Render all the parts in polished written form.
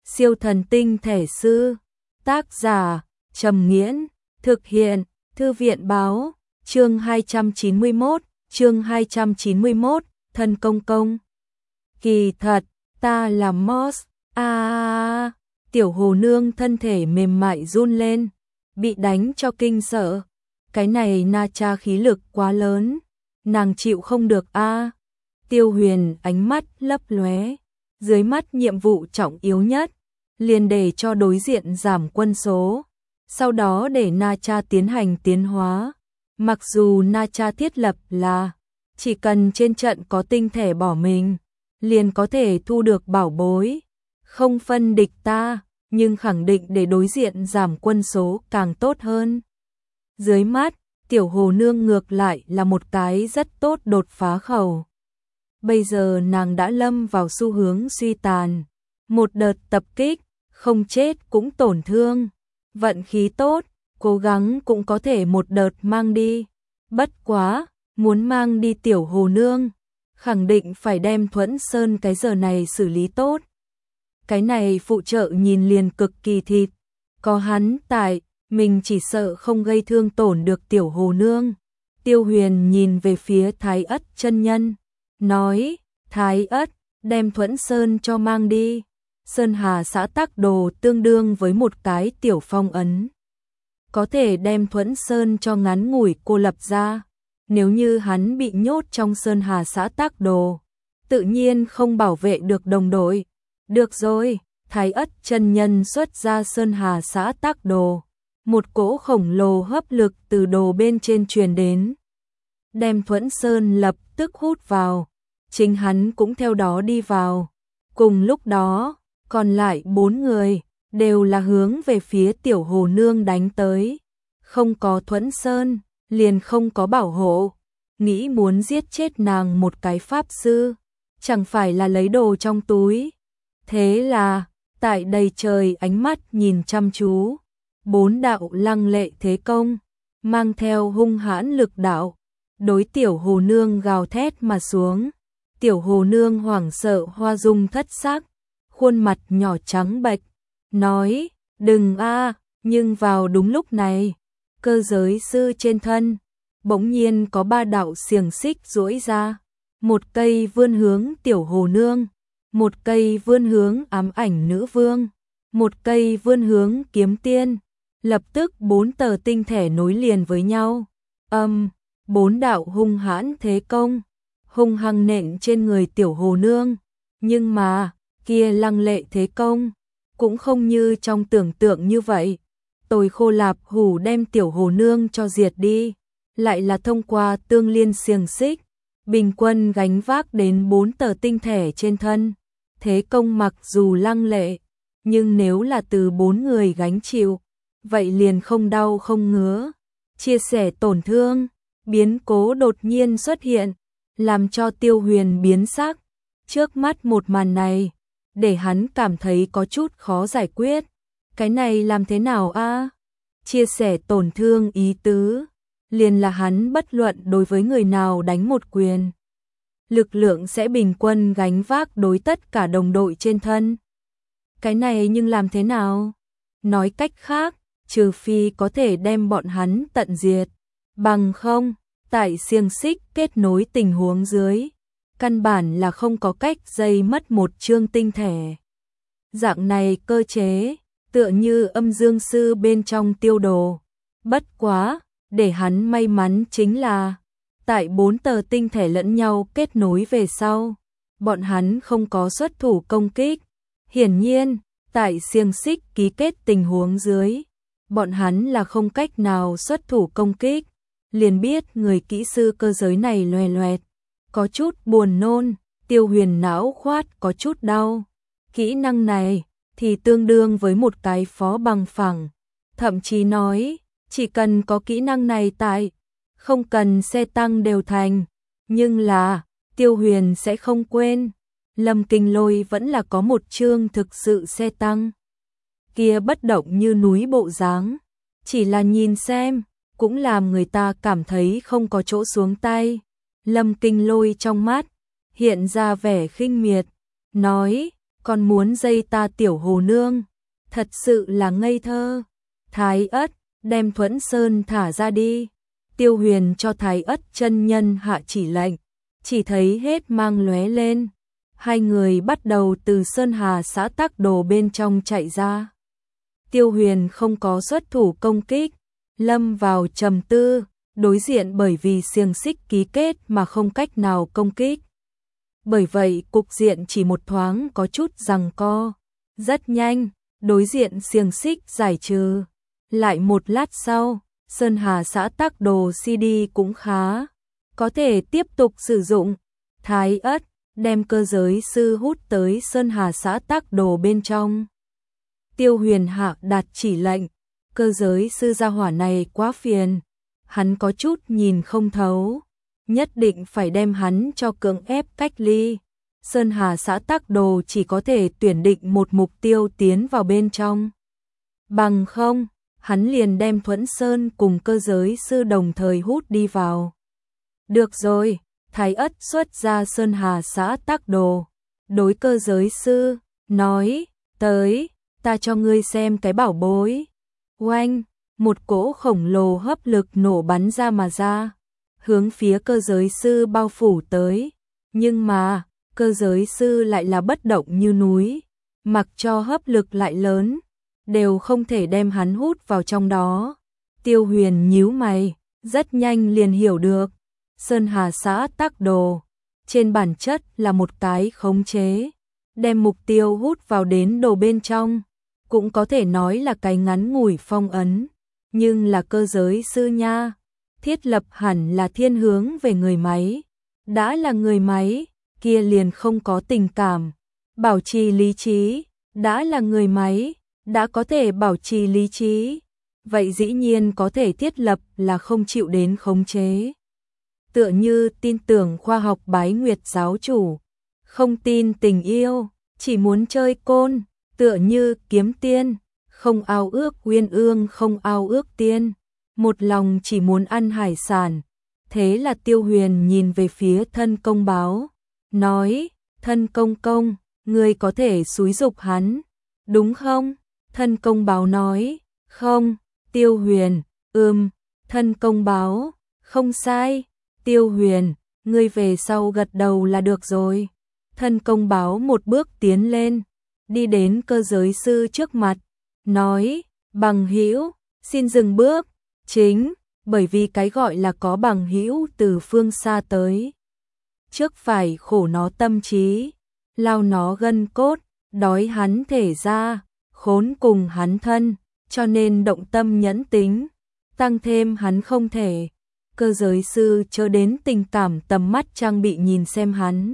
Siêu thần tinh thể sư. Tác giả Trầm Nghiễn. Thực hiện Thư viện báo. Chương 291, Thân công công. Kỳ thật, ta là Moss. Tiểu hồ nương thân thể mềm mại run lên, bị đánh cho kinh sợ. Cái này na cha khí lực quá lớn, nàng chịu không được a. Tiêu Huyền ánh mắt lấp lóe, dưới mắt nhiệm vụ trọng yếu nhất, liền để cho đối diện giảm quân số, sau đó để na cha tiến hành tiến hóa. Mặc dù na cha thiết lập là chỉ cần trên trận có tinh thể bỏ mình, liền có thể thu được bảo bối, không phân địch ta, nhưng khẳng định để đối diện giảm quân số càng tốt hơn. Dưới mắt, tiểu hồ nương ngược lại là một cái rất tốt đột phá khẩu. Bây giờ nàng đã lâm vào xu hướng suy tàn, một đợt tập kích, không chết cũng tổn thương, vận khí tốt, cố gắng cũng có thể một đợt mang đi. Bất quá, muốn mang đi tiểu hồ nương, khẳng định phải đem Thuẫn Sơn cái giờ này xử lý tốt. Cái này phụ trợ nhìn liền cực kỳ thịt, có hắn tại, mình chỉ sợ không gây thương tổn được tiểu hồ nương. Tiêu Huyền nhìn về phía Thái Ất chân nhân, nói, Thái Ất, đem Thuẫn Sơn cho mang đi. Sơn Hà xã tắc đồ tương đương với một cái tiểu phong ấn, có thể đem Thuẫn Sơn cho ngắn ngủi cô lập ra. Nếu như hắn bị nhốt trong Sơn Hà xã tắc đồ, tự nhiên không bảo vệ được đồng đội. Được rồi, Thái Ất chân nhân xuất ra Sơn Hà xã tắc đồ, một cỗ khổng lồ hấp lực từ đồ bên trên truyền đến, đem Thuẫn Sơn lập tức hút vào, chính hắn cũng theo đó đi vào. Cùng lúc đó, còn lại 4 người đều là hướng về phía tiểu hồ nương đánh tới. Không có Thuẫn Sơn, liền không có bảo hộ, nghĩ muốn giết chết nàng một cái pháp sư, chẳng phải là lấy đồ trong túi. Thế là, tại đầy trời ánh mắt nhìn chăm chú, 4 đạo lăng lệ thế công, mang theo hung hãn lực đạo, đối tiểu hồ nương gào thét mà xuống. Tiểu hồ nương hoảng sợ hoa dung thất sắc, khuôn mặt nhỏ trắng bệch, nói, đừng a. Nhưng vào đúng lúc này, cơ giới sư trên thân, bỗng nhiên có 3 đạo xiềng xích duỗi ra, một cây vươn hướng tiểu hồ nương, một cây vươn hướng ám ảnh nữ vương, một cây vươn hướng kiếm tiên. Lập tức 4 tờ tinh thể nối liền với nhau. 4 đạo hung hãn thế công, hung hăng nện trên người tiểu hồ nương. Nhưng mà, kia lăng lệ thế công, cũng không như trong tưởng tượng như vậy. Tồi khô lạp hủ đem tiểu hồ nương cho diệt đi, lại là thông qua tương liên xiềng xích, bình quân gánh vác đến 4 tờ tinh thể trên thân. Thế công mặc dù lăng lệ, nhưng nếu là từ 4 người gánh chịu, vậy liền không đau không ngứa. Chia sẻ tổn thương, biến cố đột nhiên xuất hiện, làm cho Tiêu Huyền biến sắc. Trước mắt một màn này, để hắn cảm thấy có chút khó giải quyết. Cái này làm thế nào a? Chia sẻ tổn thương ý tứ, liền là hắn bất luận đối với người nào đánh một quyền, lực lượng sẽ bình quân gánh vác đối tất cả đồng đội trên thân. Cái này nhưng làm thế nào? Nói cách khác, trừ phi có thể đem bọn hắn tận diệt, bằng không, tại xiềng xích kết nối tình huống dưới, căn bản là không có cách dây mất một chương tinh thể. Dạng này cơ chế, tựa như âm dương sư bên trong tiêu đồ. Bất quá, để hắn may mắn chính là, tại 4 tờ tinh thể lẫn nhau kết nối về sau, bọn hắn không có xuất thủ công kích. Hiển nhiên, tại xiềng xích ký kết tình huống dưới, bọn hắn là không cách nào xuất thủ công kích. Liền biết người kỹ sư cơ giới này loè loẹt, có chút buồn nôn. Tiêu Huyền não khoát có chút đau. Kỹ năng này thì tương đương với một cái phó bằng phẳng, thậm chí nói, chỉ cần có kỹ năng này tại, không cần xe tăng đều thành. Nhưng là, Tiêu Huyền sẽ không quên, Lâm Kinh Lôi vẫn là có một chương thực sự xe tăng. Kia bất động như núi bộ dáng, chỉ là nhìn xem, cũng làm người ta cảm thấy không có chỗ xuống tay. Lâm Kinh Lôi trong mắt hiện ra vẻ khinh miệt, nói, còn muốn dây ta tiểu hồ nương, thật sự là ngây thơ. Thái Ất, đem Thuẫn Sơn thả ra đi. Tiêu Huyền cho Thái Ất chân nhân hạ chỉ lệnh, chỉ thấy hết mang lóe lên. Hai người bắt đầu từ Sơn Hà xã Tắc Đồ bên trong chạy ra. Tiêu Huyền không có xuất thủ công kích, lâm vào trầm tư, đối diện bởi vì xiềng xích ký kết mà không cách nào công kích. Bởi vậy cục diện chỉ một thoáng có chút giằng co. Rất nhanh, đối diện xiềng xích giải trừ. Lại một lát sau, Sơn Hà xã Tắc Đồ CD cũng khá, có thể tiếp tục sử dụng. Thái Ất đem cơ giới sư hút tới Sơn Hà xã Tắc Đồ bên trong. Tiêu Huyền hạ đạt chỉ lệnh, cơ giới sư gia hỏa này quá phiền, hắn có chút nhìn không thấu, nhất định phải đem hắn cho cưỡng ép cách ly. Sơn Hà xã Tắc Đồ chỉ có thể tuyển định một mục tiêu tiến vào bên trong. Bằng không, hắn liền đem Thuẫn Sơn cùng cơ giới sư đồng thời hút đi vào. Được rồi, Thái Ất xuất ra Sơn Hà xã Tắc Đồ, đối cơ giới sư, nói, tới, ta cho ngươi xem cái bảo bối. Oanh, một cỗ khổng lồ hấp lực nổ bắn ra mà ra, hướng phía cơ giới sư bao phủ tới. Nhưng mà, cơ giới sư lại là bất động như núi, mặc cho hấp lực lại lớn, đều không thể đem hắn hút vào trong đó. Tiêu Huyền nhíu mày, rất nhanh liền hiểu được. Sơn Hà xã Tắc Đồ, trên bản chất là một cái khống chế, đem mục tiêu hút vào đến đồ bên trong, cũng có thể nói là cái ngắn ngủi phong ấn, nhưng là cơ giới sư nha, thiết lập hẳn là thiên hướng về người máy, đã là người máy, kia liền không có tình cảm, bảo trì lý trí, đã là người máy, đã có thể bảo trì lý trí, vậy dĩ nhiên có thể thiết lập là không chịu đến khống chế. Tựa như tin tưởng khoa học Bái Nguyệt giáo chủ, không tin tình yêu, chỉ muốn chơi côn, tựa như Kiếm Tiên, không ao ước uyên ương không ao ước tiên, một lòng chỉ muốn ăn hải sản. Thế là Tiêu Huyền nhìn về phía Thân Công Báo, nói, Thân Công Công, ngươi có thể xúi giục hắn, đúng không? Thân Công Báo nói, không. Tiêu Huyền, Thân Công Báo, không sai. Tiêu Huyền, ngươi về sau gật đầu là được rồi. Thân Công Báo một bước tiến lên, đi đến cơ giới sư trước mặt, nói, bằng hữu, xin dừng bước. Chính bởi vì cái gọi là có bằng hữu từ phương xa tới, trước phải khổ nó tâm trí, lao nó gân cốt, đói hắn thể ra, khốn cùng hắn thân, cho nên động tâm nhẫn tính, tăng thêm hắn không thể. Cơ giới sư chớ đến tình cảm tầm mắt trang bị nhìn xem hắn.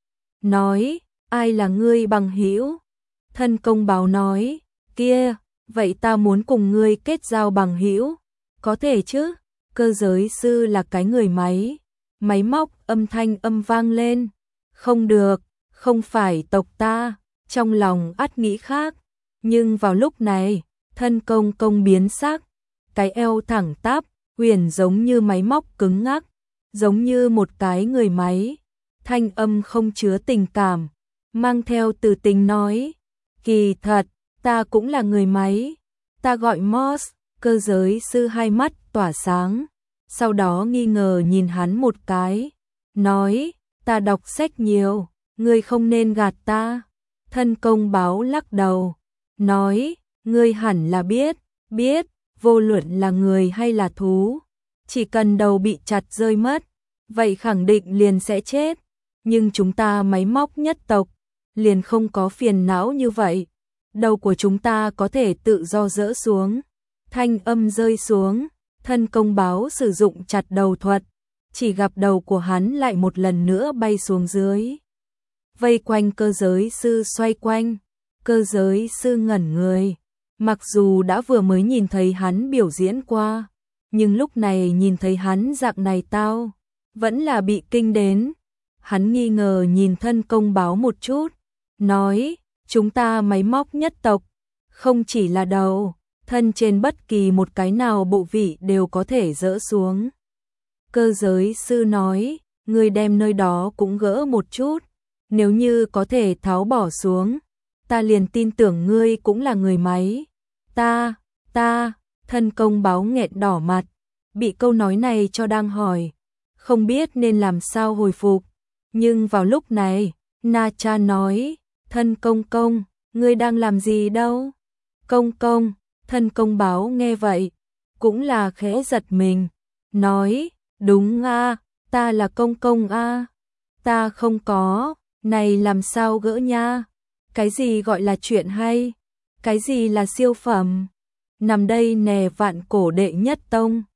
Nói, ai là ngươi bằng hữu? Thân Công Báo nói, kia, vậy ta muốn cùng ngươi kết giao bằng hữu. Có thể chứ? Cơ giới sư là cái người máy. Máy móc âm thanh vang lên. Không được, không phải tộc ta. Trong lòng ắt nghĩ khác. Nhưng vào lúc này, Thân Công Công biến sắc. Cái eo thẳng tắp, huyền giống như máy móc cứng ngắc, giống như một cái người máy. Thanh âm không chứa tình cảm, mang theo từ tình nói, kỳ thật, ta cũng là người máy, ta gọi Moss. Cơ giới sư hai mắt tỏa sáng, sau đó nghi ngờ nhìn hắn một cái, nói, ta đọc sách nhiều, ngươi không nên gạt ta. Thân Công Báo lắc đầu, nói, ngươi hẳn là biết, vô luận là người hay là thú, chỉ cần đầu bị chặt rơi mất, vậy khẳng định liền sẽ chết. Nhưng chúng ta máy móc nhất tộc, liền không có phiền não như vậy. Đầu của chúng ta có thể tự do rỡ xuống. Thanh âm rơi xuống, Thân Công Báo sử dụng chặt đầu thuật, chỉ gặp đầu của hắn lại một lần nữa bay xuống dưới. Vây quanh cơ giới sư xoay quanh, cơ giới sư ngẩn người. Mặc dù đã vừa mới nhìn thấy hắn biểu diễn qua, nhưng lúc này nhìn thấy hắn dạng này tao, vẫn là bị kinh đến. Hắn nghi ngờ nhìn Thân Công Báo một chút, nói, chúng ta máy móc nhất tộc, không chỉ là đầu, thân trên bất kỳ một cái nào bộ vị đều có thể dỡ xuống. Cơ giới sư nói, ngươi đem nơi đó cũng gỡ một chút, nếu như có thể tháo bỏ xuống, ta liền tin tưởng ngươi cũng là người máy. Ta, thân công báo nghẹn đỏ mặt, bị câu nói này cho đang hỏi, không biết nên làm sao hồi phục. Nhưng vào lúc này, Na Cha nói, thân công công, ngươi đang làm gì đâu? Công công, thân công báo nghe vậy, cũng là khẽ giật mình, nói, đúng a, ta là công công a, ta không có, này làm sao gỡ nha? Cái gì gọi là chuyện hay? Cái gì là siêu phẩm? Nằm đây nè vạn cổ đệ nhất tông.